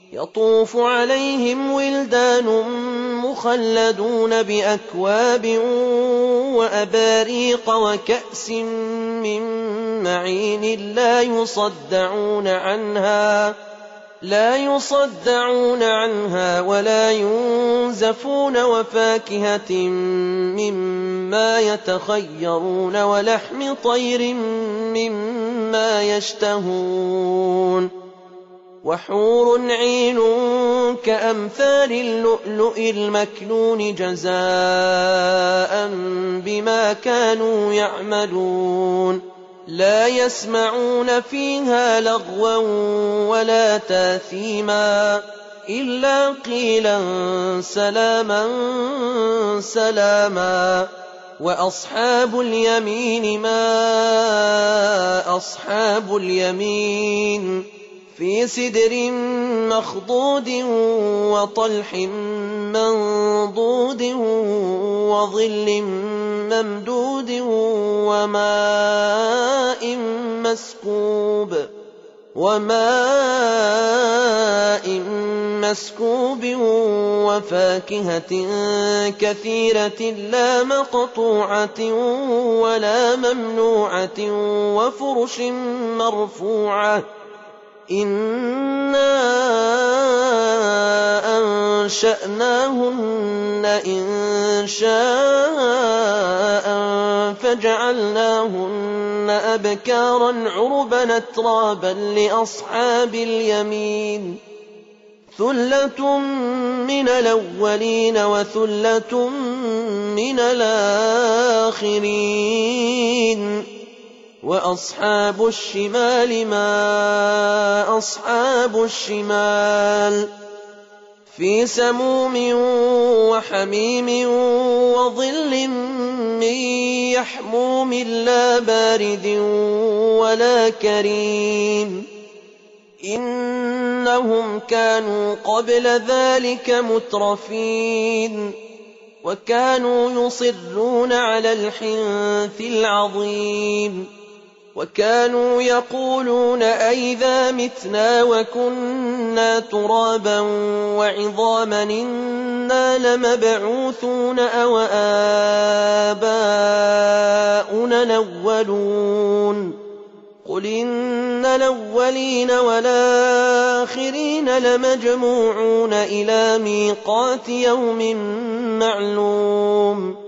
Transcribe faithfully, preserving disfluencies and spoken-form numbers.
يطوف عليهم ولدان مخلدون بأكواب وأباريق وكأس من معين لا يصدعون عنها لا يصدعون عنها ولا ينزفون وفاكهة مما يتخيرون ولحم طير مما يشتهون وحور عين كأمثال اللؤلؤ المكنون جزاء بما كانوا يعملون لا يسمعون فيها لغوا ولا تاثيما إلا قيلا سلاما سلاما وأصحاب اليمين ما أصحاب اليمين في سدر مخضود وطلح منضود وظل ممدود وماء مسكوب وماء مسكوب وفاكهة كثيرة لا مقطوعة ولا ممنوعة وفرش مرفوعة إنا أنشأناهن إنشاء فجعلناهن أبكارا عربا أترابا لأصحاب اليمين ثلة من الأولين وثلة من الآخرين وأصحاب الشمال ما أصحاب الشمال في سموم وحميم وظل من يحموم لا بارد ولا كريم إنهم كانوا قبل ذلك مترفين وكانوا يصرون على الحنث العظيم وكانوا يقولون أئذا متنا وكنا ترابا وعظاما إنا لمبعوثون أو آباؤنا الأولون قل إن الأولين والآخرين لمجموعون إلى ميقات يوم معلوم